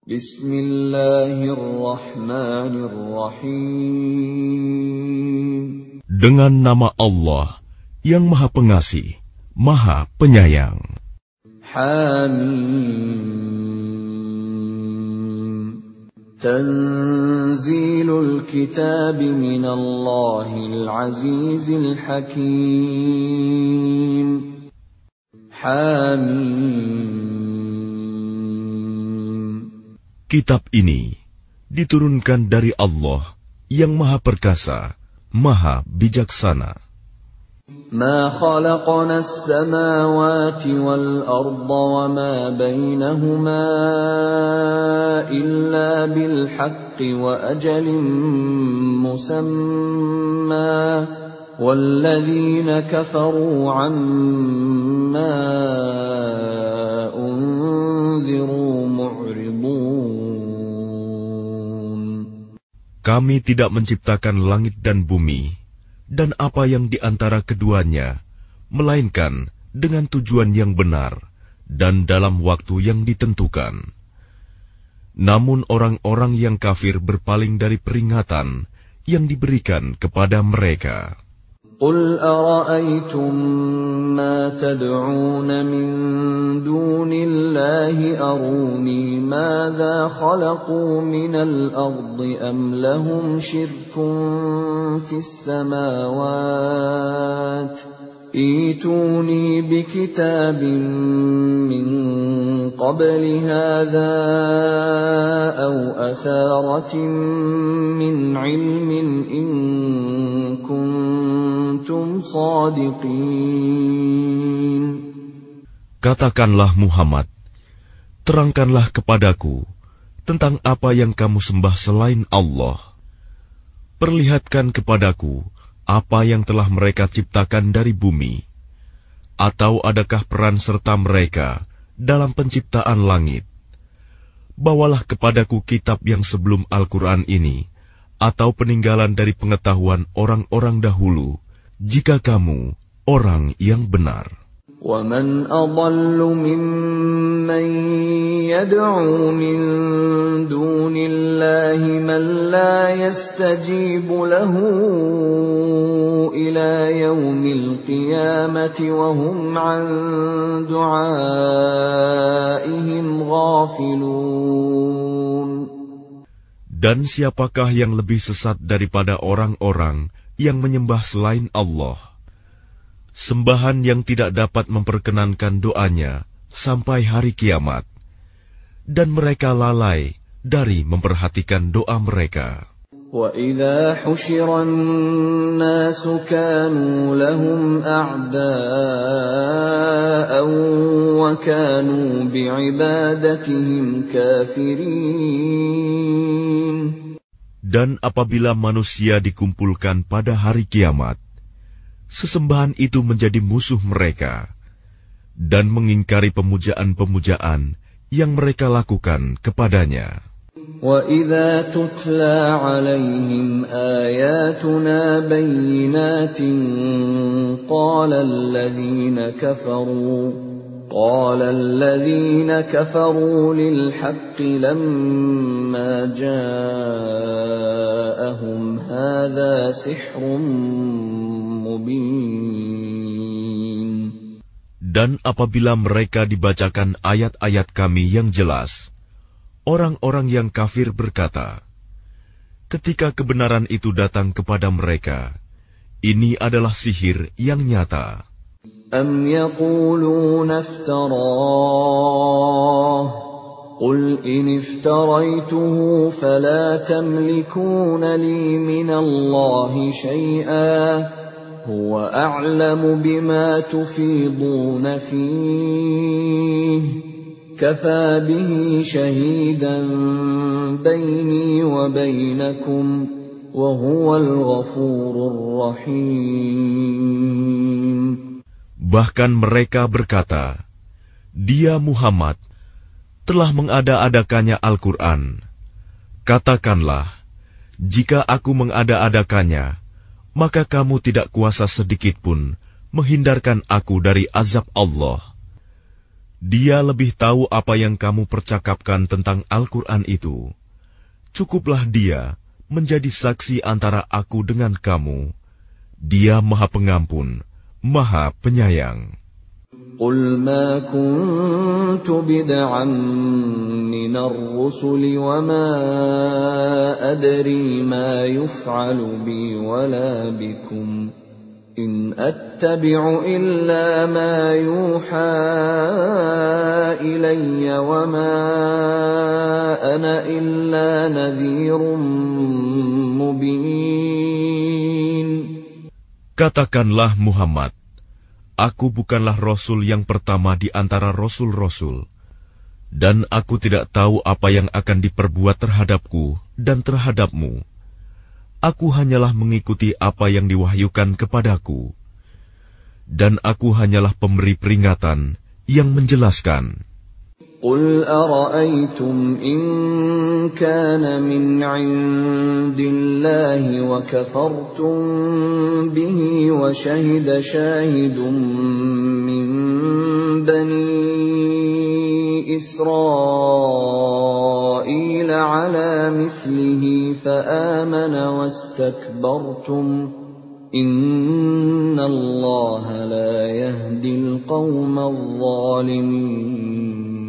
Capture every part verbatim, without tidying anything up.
Bismillahirrahmanirrahim. Dengan nama Allah yang Maha Pengasih, Maha Penyayang. Hamim. Tanzilul kitab minallahil azizil hakim. Hamim. Kitab ini diturunkan dari Allah yang Maha Perkasa, Maha Bijaksana. Ma khalaqna as-samawati wal arda wa ma bainahuma illa bil haqqi wa ajalin musamma walladzina kafaru amma unziru mu'ridun. Kami tidak menciptakan langit dan bumi dan apa yang di antara keduanya, melainkan dengan tujuan yang benar dan dalam waktu yang ditentukan. Namun orang-orang yang kafir berpaling dari peringatan yang diberikan kepada mereka. Qul ara'aytum ma tad'un min dunillahi aruni madza khalaqu minal ardi am lahum shirkun fis samawati ituni bikitabin min qabli hadha aw atharatin min ilmin in kuntum sadiqin. Katakanlah Muhammad, terangkanlah kepadaku tentang apa yang kamu sembah selain Allah. Perlihatkan kepadaku apa yang telah mereka ciptakan dari bumi, atau adakah peran serta mereka dalam penciptaan langit? Bawalah kepadaku kitab yang sebelum Al-Quran ini, atau peninggalan dari pengetahuan orang-orang dahulu, jika kamu orang yang benar. وَمَنْ أَضَلُّ مِمَّنْ يَدْعُو مِنْ دُونِ اللَّهِ مَنْ لَا يَسْتَجِيبُ لَهُ إِلَى يَوْمِ الْقِيَامَةِ وَهُمْ عَنْ دُعَائِهِمْ غَافِلُونَ. Dan siapakah yang lebih sesat daripada orang-orang yang menyembah selain Allah? Sembahan yang tidak dapat memperkenankan doanya sampai hari kiamat, dan mereka lalai dari memperhatikan doa mereka. وَإِذَا حُشِرَ النَّاسُ كَانُوا لَهُمْ أَعْدَاءً وَكَانُوا بِعِبَادَتِهِمْ كَافِرِينَ. Dan apabila manusia dikumpulkan pada hari kiamat, sesembahan itu menjadi musuh mereka dan mengingkari pemujaan-pemujaan yang mereka lakukan kepadanya. وَإِذَا تُتْلَى عَلَيْهِمْ آيَاتُنَا بَيِّنَاتٍ قَالَ الَّذِينَ كَفَرُوا قَالَ الَّذِينَ كَفَرُوا لِلْحَقِّ لَمَّا جَاءَهُمْ هَذَا سِحْرٌ مُبِينٌ. Dan apabila mereka dibacakan ayat-ayat kami yang jelas, orang-orang yang kafir berkata, ketika kebenaran itu datang kepada mereka, ini adalah sihir yang nyata. أَمْ يَقُولُونَ افْتَرَاهُ قُلْ إِنِ افْتَرَيْتُهُ فَلَا تَمْلِكُونَ لِي مِنَ اللَّهِ شَيْئًا هُوَ أَعْلَمُ بِمَا تُفِيضُونَ فِيهِ كَفَى بِهِ شَهِيدًا بَيْنِي وَبَيْنَكُمْ وَهُوَ الْغَفُورُ الرَّحِيمُ. Bahkan mereka berkata, dia Muhammad telah mengada-adakannya Al-Quran. Katakanlah, jika aku mengada-adakannya, maka kamu tidak kuasa sedikitpun menghindarkan aku dari azab Allah. Dia lebih tahu apa yang kamu percakapkan tentang Al-Quran itu. Cukuplah dia menjadi saksi antara aku dengan kamu. Dia Maha Pengampun, Maha Penyayang. قل ما كنت بدعا من الرسل وما أدري ما يفعل بي ولا بكم إن أتبع إلا ما يوحى إلي وما أنا إلا نذير مبين. Katakanlah Muhammad, aku bukanlah Rasul yang pertama di antara Rasul-Rasul, dan aku tidak tahu apa yang akan diperbuat terhadapku dan terhadapmu. Aku hanyalah mengikuti apa yang diwahyukan kepadaku, dan aku hanyalah pemberi peringatan yang menjelaskan. قل أرأيتم إن كان من عند الله وكفرتم به وشهد شاهد من بني إسرائيل على مثله فآمن واستكبرتم إن الله لا يهدي القوم الظالمين.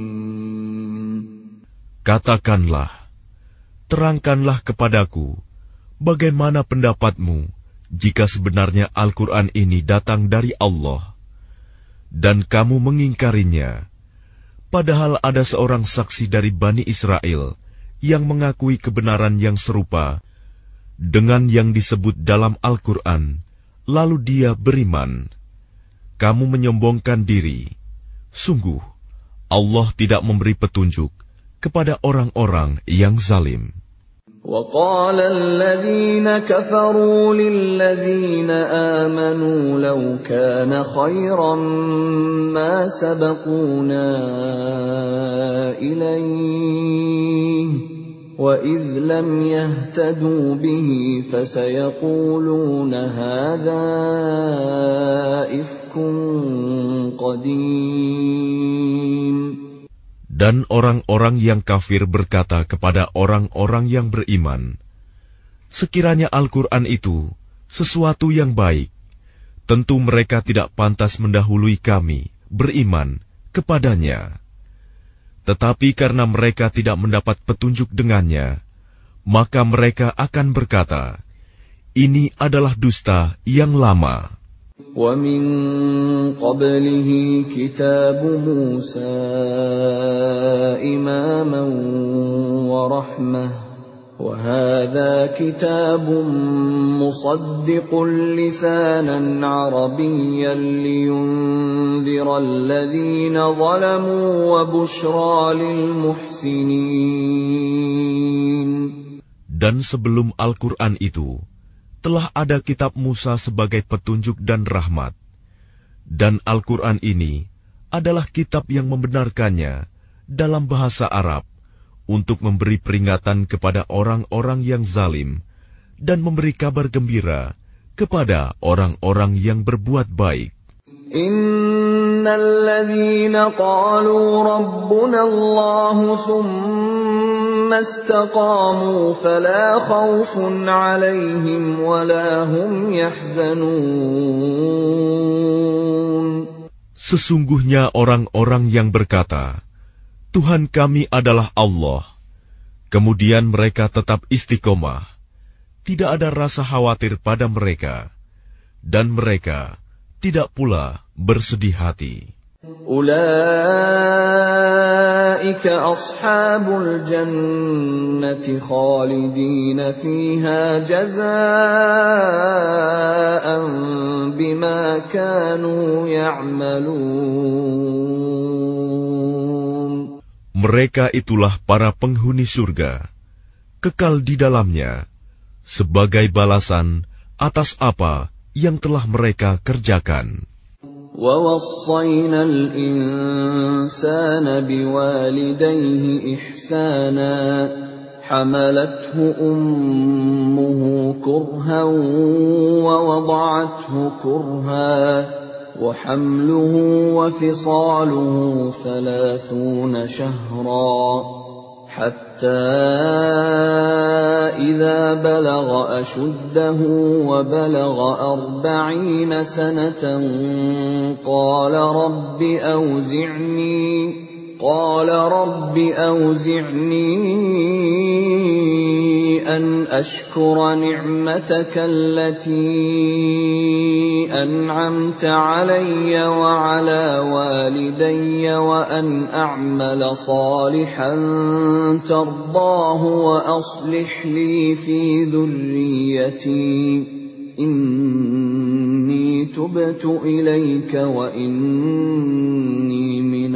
Katakanlah, terangkanlah kepadaku, bagaimana pendapatmu jika sebenarnya Al-Quran ini datang dari Allah, dan kamu mengingkarinya, padahal ada seorang saksi dari Bani Israel yang mengakui kebenaran yang serupa dengan yang disebut dalam Al-Quran, lalu dia beriman. Kamu menyombongkan diri. Sungguh, Allah tidak memberi petunjuk kepada orang-orang yang zalim. وقال الذين كفروا للذين آمنوا لو كان خيرا ما سبقونا إليه وإذ لم يهتدوا به فسيقولون هذا إفك قديم. Dan orang-orang yang kafir berkata kepada orang-orang yang beriman, sekiranya Al-Quran itu sesuatu yang baik, tentu mereka tidak pantas mendahului kami beriman kepadanya. Tetapi karena mereka tidak mendapat petunjuk dengannya, maka mereka akan berkata, ini adalah dusta yang lama. وَمِن قَبْلِهِ كِتَابُ مُوسَى إِمَامًا وَرَحْمَةً وَهَذَا كِتَابٌ مُصَدِّقٌ لِسَانًا عَرَبِيًّا لِيُنذِرَ الَّذِينَ ظَلَمُوا وَبُشْرَى لِلْمُحْسِنِينَ. Dan sebelum Al-Quran itu, telah ada kitab Musa sebagai petunjuk dan rahmat. Dan Al-Quran ini adalah kitab yang membenarkannya dalam bahasa Arab untuk memberi peringatan kepada orang-orang yang zalim dan memberi kabar gembira kepada orang-orang yang berbuat baik. Innal ladzina qalu rabbuna Allahu thumma istaqamu fala khaufun 'alaihim wala hum yahzanun. Sesungguhnya orang-orang yang berkata, Tuhan kami adalah Allah, kemudian mereka tetap istiqomah, tidak ada rasa khawatir pada mereka, dan mereka tidak pula bersedih hati. Ulaika ashabul jannati khalidina fiha jazaa'an bima kanu ya'malun. Mereka itulah para penghuni surga, kekal di dalamnya, sebagai balasan atas apa yang telah mereka kerjakan. وَوَصَّيْنَا الْإِنسَانَ بِوَالِدَيْهِ إِحْسَانًا حَمَلَتْهُ أُمُّهُ كُرْهًا وَوَضَعَتْهُ كُرْهًا وحمله وفصاله ثلاثون شهرا حتى إذا بلغ أشده وبلغ أربعين سنة قال رب أوزعني قال رب أوزعني أن أشكر نعمتك التي أنعمت علي وعلى والدي وأن أعمل صالحا ترضاه وأصلح لي في ذريتي إني تبت إليك وإني من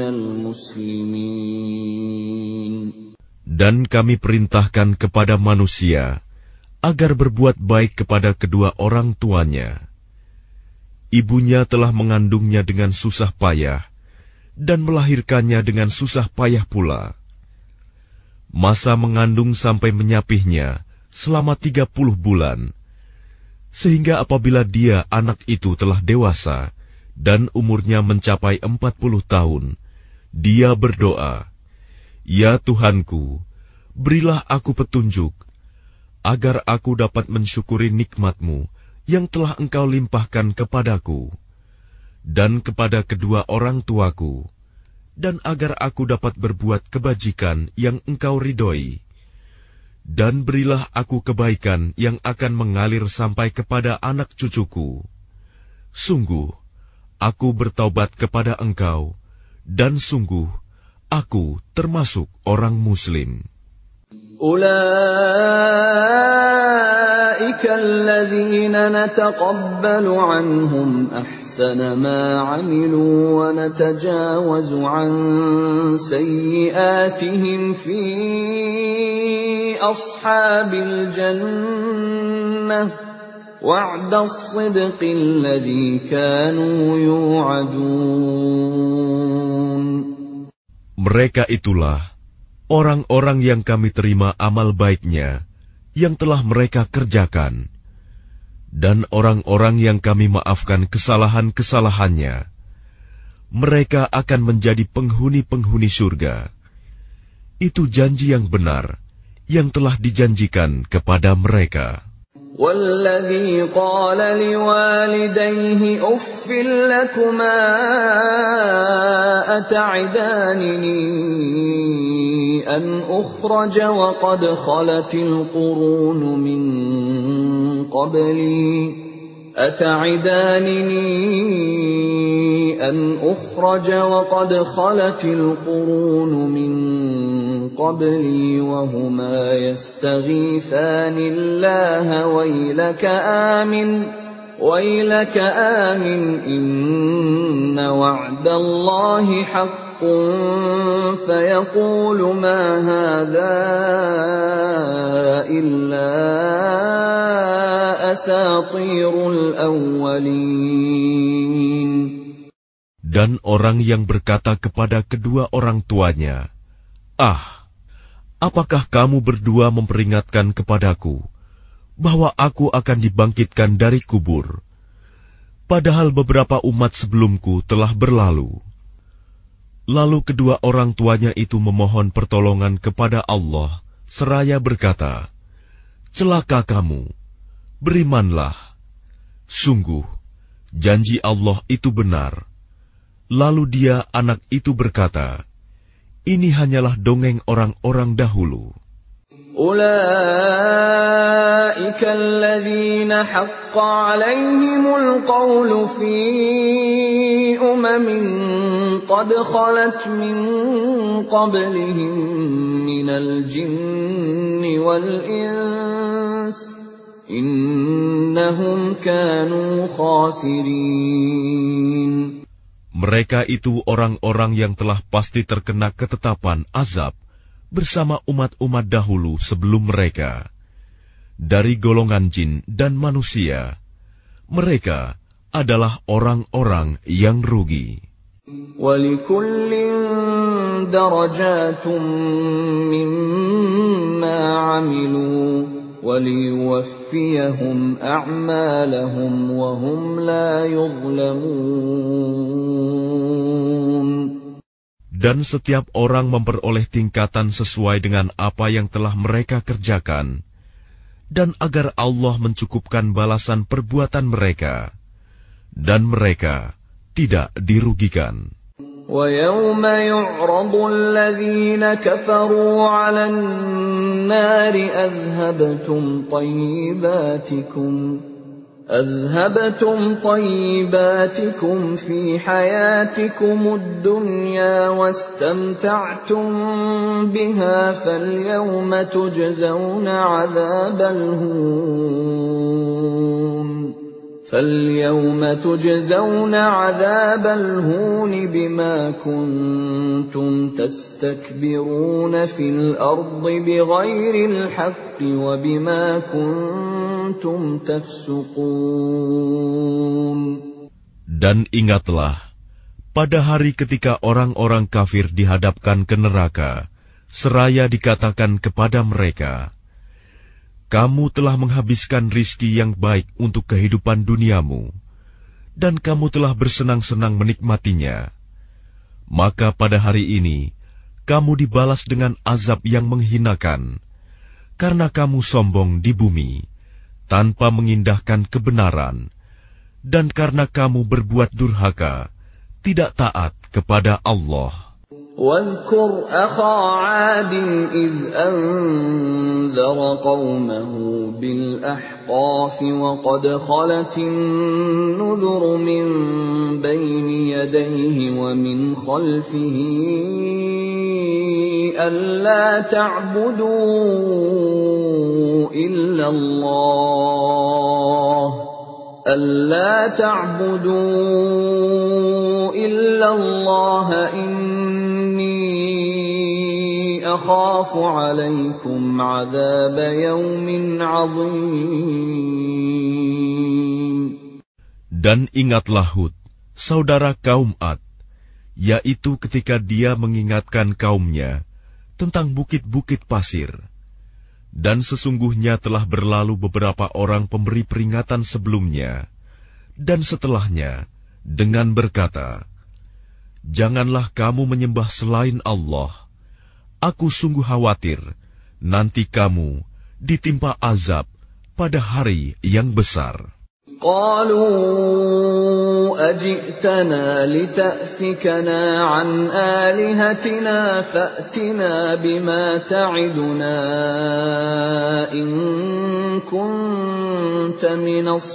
المسلمين. Dan kami perintahkan kepada manusia agar berbuat baik kepada kedua orang tuanya. Ibunya telah mengandungnya dengan susah payah dan melahirkannya dengan susah payah pula. Masa mengandung sampai menyapihnya selama tiga puluh bulan, sehingga apabila dia anak itu telah dewasa dan umurnya mencapai empat puluh tahun, dia berdoa, "Ya Tuhanku, berilah aku petunjuk, agar aku dapat mensyukuri nikmat-Mu yang telah Engkau limpahkan kepadaku, dan kepada kedua orang tuaku, dan agar aku dapat berbuat kebajikan yang Engkau ridhoi. Dan berilah aku kebaikan yang akan mengalir sampai kepada anak cucuku. Sungguh, aku bertaubat kepada Engkau, dan sungguh, aku termasuk orang Muslim." أولئك الذين نتقبل عنهم أحسن ما عملوا ونتجاوز عن سيئاتهم في أصحاب الجنة وعد الصدق الذي كانوا يوعدون. Mereka itulah orang-orang yang kami terima amal baiknya yang telah mereka kerjakan, dan orang-orang yang kami maafkan kesalahan-kesalahannya. Mereka akan menjadi penghuni-penghuni surga. Itu janji yang benar yang telah dijanjikan kepada mereka. وَالَّذِي قَالَ لِوَالِدَيْهِ أُفٍّ لَكُمَا أَتَعِدَانِنِي أَنْ أُخْرَجَ وَقَدْ خَلَتِ الْقُرُونُ مِنْ قَبْلِي أَتَعِدَانِنِي أَنْ أُخْرَجَ وَقَدْ خَلَتِ الْقُرُونُ مِنْ قبلي وهما يستغيثان الله ويلك آمن ويلك آمن إن وعد الله حق فيقول ما هذا إلا أساطير الأولين. Dan orang yang berkata kepada kedua orang tuanya, "Ah, apakah kamu berdua memperingatkan kepadaku bahwa aku akan dibangkitkan dari kubur, padahal beberapa umat sebelumku telah berlalu?" Lalu kedua orang tuanya itu memohon pertolongan kepada Allah, seraya berkata, "Celaka kamu, berimanlah. Sungguh, janji Allah itu benar." Lalu dia, anak itu berkata, "Ini hanyalah dongeng orang-orang dahulu." أولئك الذين حق عليهم القول في أمم قد خلت من قبلهم من الجن والإنس إنهم كانوا خاسرين. Mereka itu orang-orang yang telah pasti terkena ketetapan azab bersama umat-umat dahulu sebelum mereka, dari golongan jin dan manusia. Mereka adalah orang-orang yang rugi. وَلِكُلٍّ دَرَجَاتٌ مِّمَّا عَمِلُوا وَلِيُوَفِّيَهُمْ لِيُوَفِّيَهُمْ أَعْمَالَهُمْ وَهُمْ لَا يُظْلَمُونَ. Dan setiap orang memperoleh tingkatan sesuai dengan apa yang telah mereka kerjakan, dan agar Allah mencukupkan balasan perbuatan mereka, dan mereka tidak dirugikan. وَيَوْمَ يُعْرَضُ الَّذِينَ كَفَرُوا عَلَى النَّارِ أَذْهَبْتُمْ طَيِّبَاتِكُمْ أَذْهَبْتُمْ طَيِّبَاتِكُمْ فِي حَيَاتِكُمُ الدُّنْيَا وَاسْتَمْتَعْتُمْ بِهَا فَالْيَوْمَ تُجْزَوْنَ عَذَابَ الْهُونِ فَالْيَوْمَ تُجْزَوْنَ عَذَابَ الْهُونِ بِمَا كُنتُمْ تَسْتَكْبِرُونَ فِي الْأَرْضِ بِغَيْرِ الْحَقِّ وَبِمَا كُنتُمْ تَفْسُقُونَ. Dan ingatlah, pada hari ketika orang-orang kafir dihadapkan ke neraka, seraya dikatakan kepada mereka, kamu telah menghabiskan rizki yang baik untuk kehidupan duniamu, dan kamu telah bersenang-senang menikmatinya. Maka pada hari ini, kamu dibalas dengan azab yang menghinakan, karena kamu sombong di bumi, tanpa mengindahkan kebenaran, dan karena kamu berbuat durhaka, tidak taat kepada Allah. وَاذْكُرْ أَخَا عَادٍ إِذْ أَنذَرَ قَوْمَهُ بِالْأَحْقَافِ وَقَدْ خَلَتِ النُّذُرُ مِنْ بَيْنِ يَدَيْهِ وَمِنْ خَلْفِهِ أَلَّا تَعْبُدُوا إِلَّا اللَّهَ أَلَّا تَعْبُدُوا إِلَّا اللَّهَ أَخَافُ عَلَيْكُمْ عَذَابَ يَوْمٍ عَظِيمٍ. Dan ingatlah Hud, saudara kaum Ad, yaitu ketika dia mengingatkan kaumnya tentang bukit-bukit pasir. Dan sesungguhnya telah berlalu beberapa orang pemberi peringatan sebelumnya dan setelahnya dengan berkata, janganlah kamu menyembah selain Allah. Aku sungguh khawatir nanti kamu ditimpa azab pada hari yang besar. Qalu aj'tana lita'fikana an alihatina fa'tina bima ta'iduna in kunta minas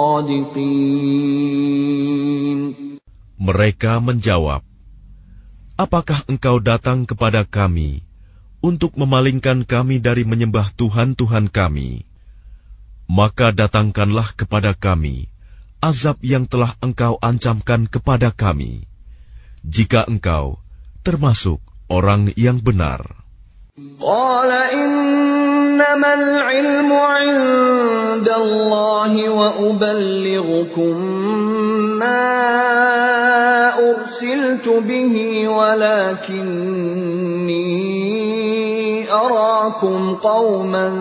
sadiqin. Mereka menjawab, apakah engkau datang kepada kami untuk memalingkan kami dari menyembah Tuhan-Tuhan kami? Maka datangkanlah kepada kami azab yang telah engkau ancamkan kepada kami, jika engkau termasuk orang yang benar. Qala innamal ilmu 'indallahi wa uballighukum ma ursiltu bihi walakinni arakum qauman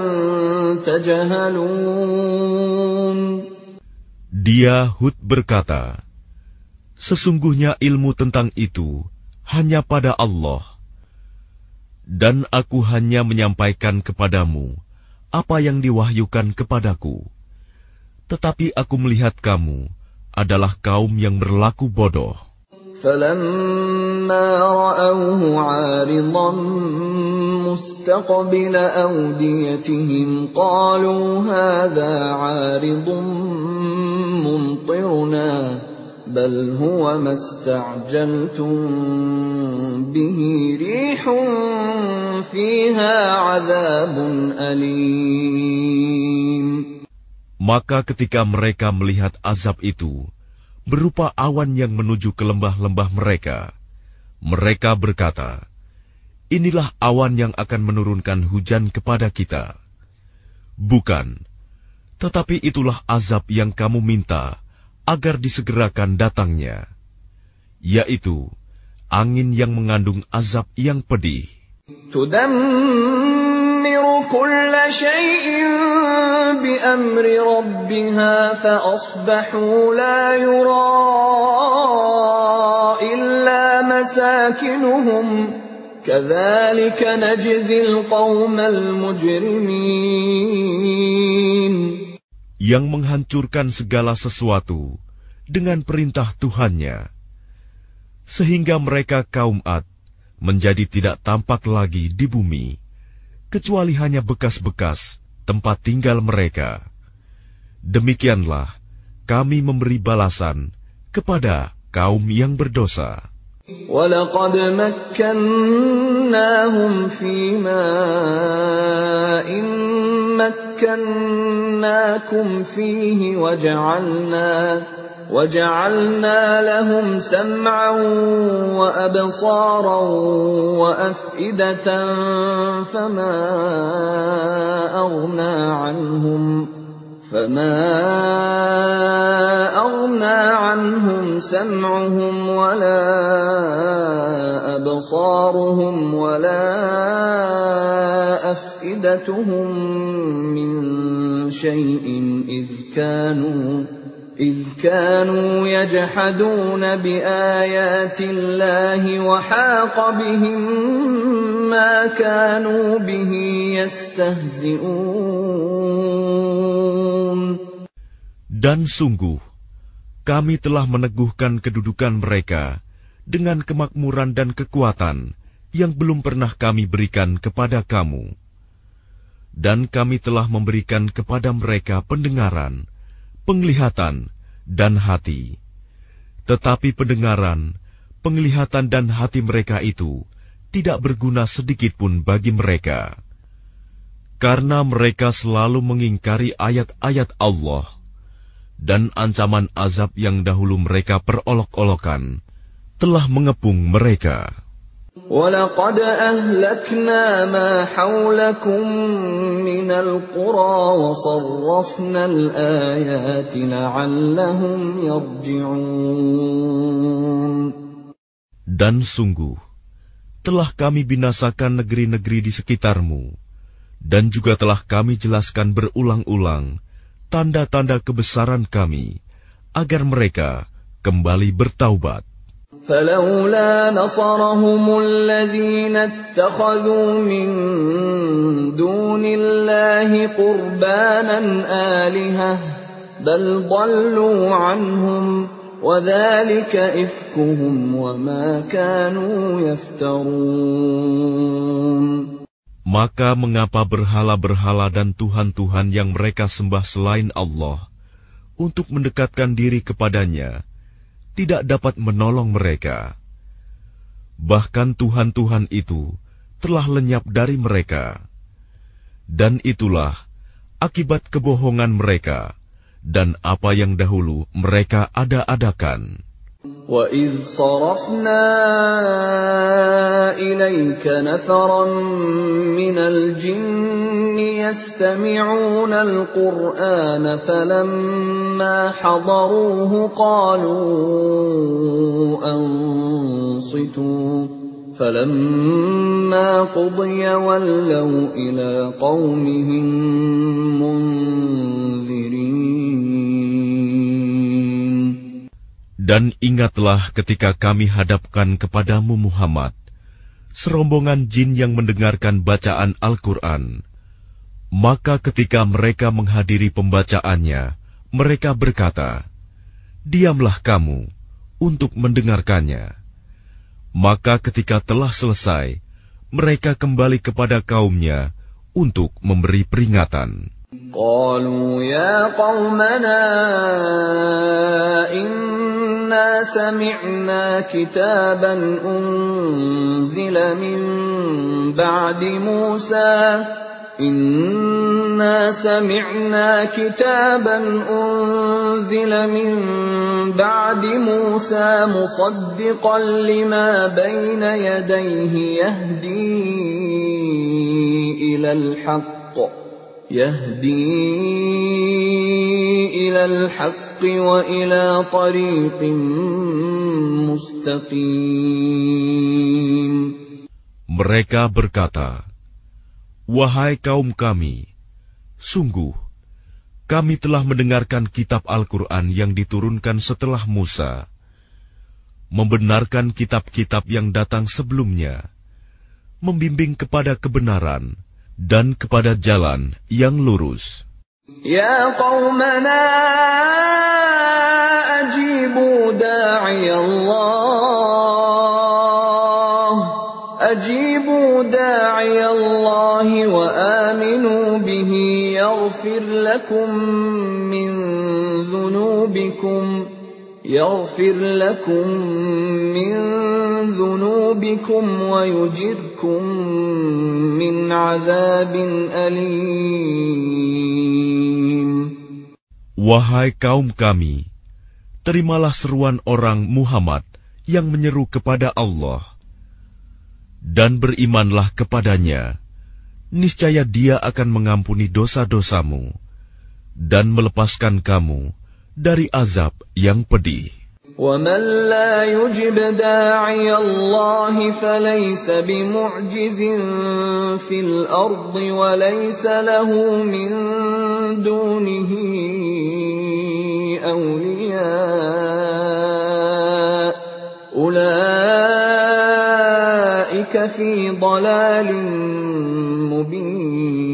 tajhalun. Dia Hud berkata, sesungguhnya ilmu tentang itu hanya pada Allah, dan aku hanya menyampaikan kepadamu apa yang diwahyukan kepadaku. Tetapi aku melihat kamu adalah kaum yang berlaku bodoh. فَلَمَّا رَأَوْهُ عَارِضًا مُسْتَقْبِلَ أَوْدِيَتِهِمْ قَالُوا هَذَا عَارِضٌ مُمْطِرُنَا بَلْ هُوَ مَا اسْتَعْجَلْتُمْ بِهِ رِيحٌ فِيهَا عَذَابٌ أَلِيمٌ. Maka ketika mereka melihat azab itu berupa awan yang menuju ke lembah-lembah mereka, mereka berkata, inilah awan yang akan menurunkan hujan kepada kita. Bukan, tetapi itulah azab yang kamu minta agar disegerakan datangnya, yaitu angin yang mengandung azab yang pedih. تدمر كل شيء بأمر بأمر ربها فأصبحوا لا يرى إلا مساكنهم كذلك نجزي القوم المجرمين. Yang menghancurkan segala sesuatu dengan perintah Tuhannya, sehingga mereka kaum Ad menjadi tidak tampak lagi di bumi, kecuali hanya bekas-bekas tempat tinggal mereka. Demikianlah kami memberi balasan kepada kaum yang berdosa. وَلَقَدْ مَكَّنَّاهُمْ فِي مَاءٍ مَكَّنَّاكُمْ فِيهِ وَجَعَلْنَا وَجَعَلْنَا لَهُمْ سَمْعًا وَأَبْصَارًا وَأَفْئِدَةً فَمَا أَغْنَى عَنْهُمْ فَمَا أَغْنَى عَنْهُمْ سَمْعُهُمْ وَلَا أَبْصَارُهُمْ وَلَا أَفْئِدَتُهُمْ مِنْ شَيْءٍ إِذْ كَانُوا إِذْ كَانُوا يَجْحَدُونَ بِآيَاتِ اللَّهِ وَحَاقَ بِهِمْ مَا كَانُوا بِهِ يَسْتَهْزِئُونَ. Dan sungguh, kami telah meneguhkan kedudukan mereka dengan kemakmuran dan kekuatan yang belum pernah kami berikan kepada kamu. Dan kami telah memberikan kepada mereka pendengaran, penglihatan, dan hati. Tetapi pendengaran, penglihatan dan hati mereka itu tidak berguna sedikit pun bagi mereka. Karena mereka selalu mengingkari ayat-ayat Allah, dan ancaman azab yang dahulu mereka perolok-olokan telah mengepung mereka. وَلَقَدْ أَهْلَكْنَا مَا حَوْلَكُمْ مِنَ الْقُرَى وَصَرَّفْنَا الْآيَاتِ لَعَلَّهُمْ يَرْجِعُونَ. Dan sungguh, telah kami binasakan negeri-negeri di sekitarmu, dan juga telah kami jelaskan berulang-ulang tanda-tanda kebesaran kami, agar mereka kembali bertaubat. فَلَوْلَا نَصَرَهُمُ الَّذِينَ اتَّخَذُوا مِن دُونِ اللَّهِ قُرْبَانًا آلِهَةً بَلْ ضَلُّوا عَنْهُمْ وَذَلِكَ إِفْكُهُمْ وَمَا كَانُوا يَفْتَرُونَ. Maka mengapa berhala-berhala dan tuhan-tuhan yang mereka sembah selain Allah untuk mendekatkan diri kepadanya tidak dapat menolong mereka? Bahkan tuhan-tuhan itu telah lenyap dari mereka. Dan itulah akibat kebohongan mereka dan apa yang dahulu mereka ada-adakan. وَإِذْ صَرَفْنَا إِلَيْكَ نَفَرًا مِنَ الْجِنِّ يَسْتَمِعُونَ الْقُرْآنَ فَلَمَّا حَضَرُوهُ قَالُوا أَنصِتُوا فَلَمَّا قُضِيَ وَلَّوْا إِلَى قَوْمِهِمْ مُنذِرِينَ. Dan ingatlah ketika kami hadapkan kepadamu Muhammad serombongan jin yang mendengarkan bacaan Al-Quran. Maka ketika mereka menghadiri pembacaannya, mereka berkata, "Diamlah kamu untuk mendengarkannya." Maka ketika telah selesai, mereka kembali kepada kaumnya untuk memberi peringatan. قالوا يا قومنا إنا سمعنا كتابا أنزل من بعد موسى إنا سمعنا كتابا أنزل من بعد موسى مصدقا لما بين يديه يهدي إلى الحق يهدي إلى الحق وإلى طريق مستقيم. Mereka berkata, "Wahai kaum kami, sungguh kami telah mendengarkan kitab Al-Quran yang diturunkan setelah Musa, membenarkan kitab-kitab yang datang sebelumnya, membimbing kepada kebenaran dan kepada jalan yang lurus. Ya qaumana ajibu da'i Allah ajibu da'i Allah wa aminu bihi yaghfir lakum min dhunubikum yaghfir lakum min dhunubikum wa yujirkum min 'adzabin alim. Wahai kaum kami, terimalah seruan orang Muhammad yang menyeru kepada Allah, dan berimanlah kepadanya. Niscaya Dia akan mengampuni dosa-dosamu dan melepaskan kamu dari azab yang pedih. وَمَنْ لَا يُجِبْ دَاعِيَ اللَّهِ فَلَيْسَ بِمُعْجِزٍ فِي الْأَرْضِ وَلَيْسَ لَهُ مِنْ دُونِهِ أَوْلِيَاءُ أُولَئِكَ فِي ضَلَالٍ مُبِينٍ.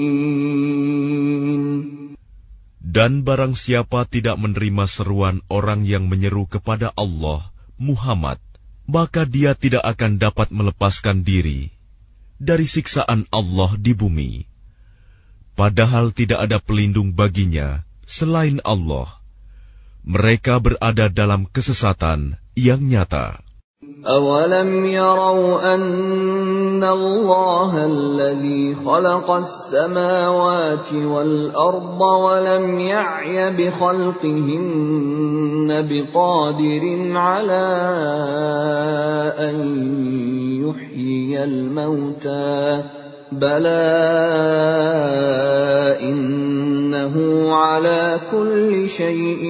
Dan barang siapa tidak menerima seruan orang yang menyeru kepada Allah, Muhammad, maka dia tidak akan dapat melepaskan diri dari siksaan Allah di bumi. Padahal tidak ada pelindung baginya selain Allah. Mereka berada dalam kesesatan yang nyata. أَوَلَمْ يَرَوْا أَنَّ اللَّهَ الَّذِي خَلَقَ السَّمَاوَاتِ وَالْأَرْضَ وَلَمْ يَعْيَ بِخَلْقِهِنَّ بِقَادِرٍ عَلَىٰ أَن يُحْيِيَ الْمَوْتَىٰ بَلَىٰ إِنَّهُ عَلَىٰ كُلِّ شَيْءٍ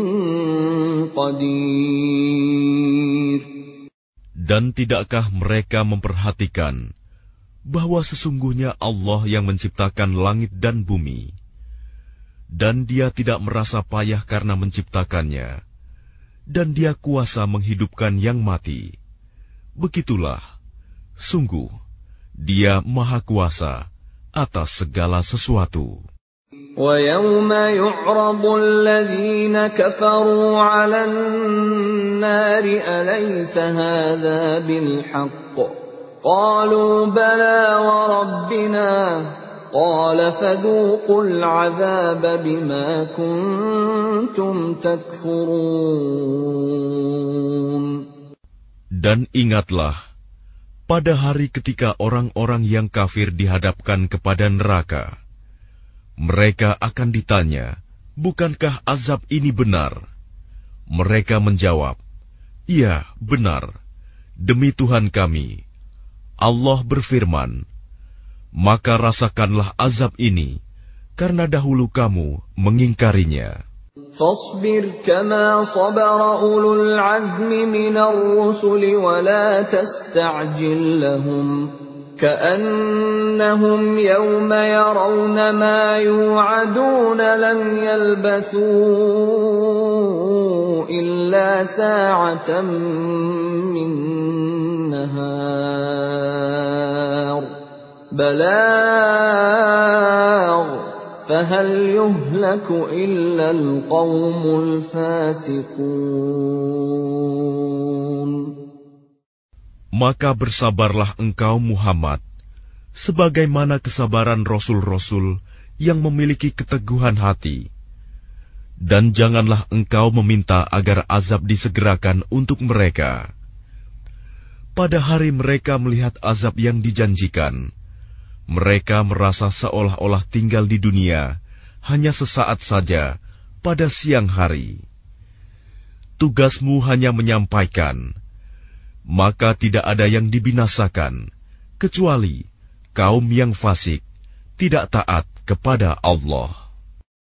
قَدِيرٌ. Dan tidakkah mereka memperhatikan bahwa sesungguhnya Allah yang menciptakan langit dan bumi, dan Dia tidak merasa payah karena menciptakannya, dan Dia kuasa menghidupkan yang mati. Begitulah, sungguh, Dia Maha Kuasa atas segala sesuatu. وَيَوْمَ يُعْرَضُ الَّذِينَ كَفَرُوا عَلَى النَّارِ أَلَيْسَ هَذَا بِالْحَقِّ قَالُوا بَلَىٰ وَرَبِّنَا قَالَ فَذُوقُوا الْعَذَابَ بِمَا كُنتُمْ تَكْفُرُونَ. Dan ingatlah, pada hari ketika orang-orang yang kafir dihadapkan kepada neraka, mereka akan ditanya, bukankah azab ini benar? Mereka menjawab, iya, benar. Demi Tuhan kami. Allah berfirman, maka rasakanlah azab ini, karena dahulu kamu mengingkarinya. فاصبر كما صبر أولو العزم من الرسل ولا تستعجل لهم كأنهم يوم يرون ما يوعدون لم يلبثوا إلا ساعة من نهار بلاغ فهل يهلك إلا القوم الفاسقون. Maka bersabarlah engkau Muhammad, sebagaimana kesabaran Rasul-Rasul yang memiliki keteguhan hati. Dan janganlah engkau meminta agar azab disegerakan untuk mereka. Pada hari mereka melihat azab yang dijanjikan, mereka merasa seolah-olah tinggal di dunia hanya sesaat saja pada siang hari. Tugasmu hanya menyampaikan, maka tidak ada yang dibinasakan, kecuali kaum yang fasik, tidak taat kepada Allah.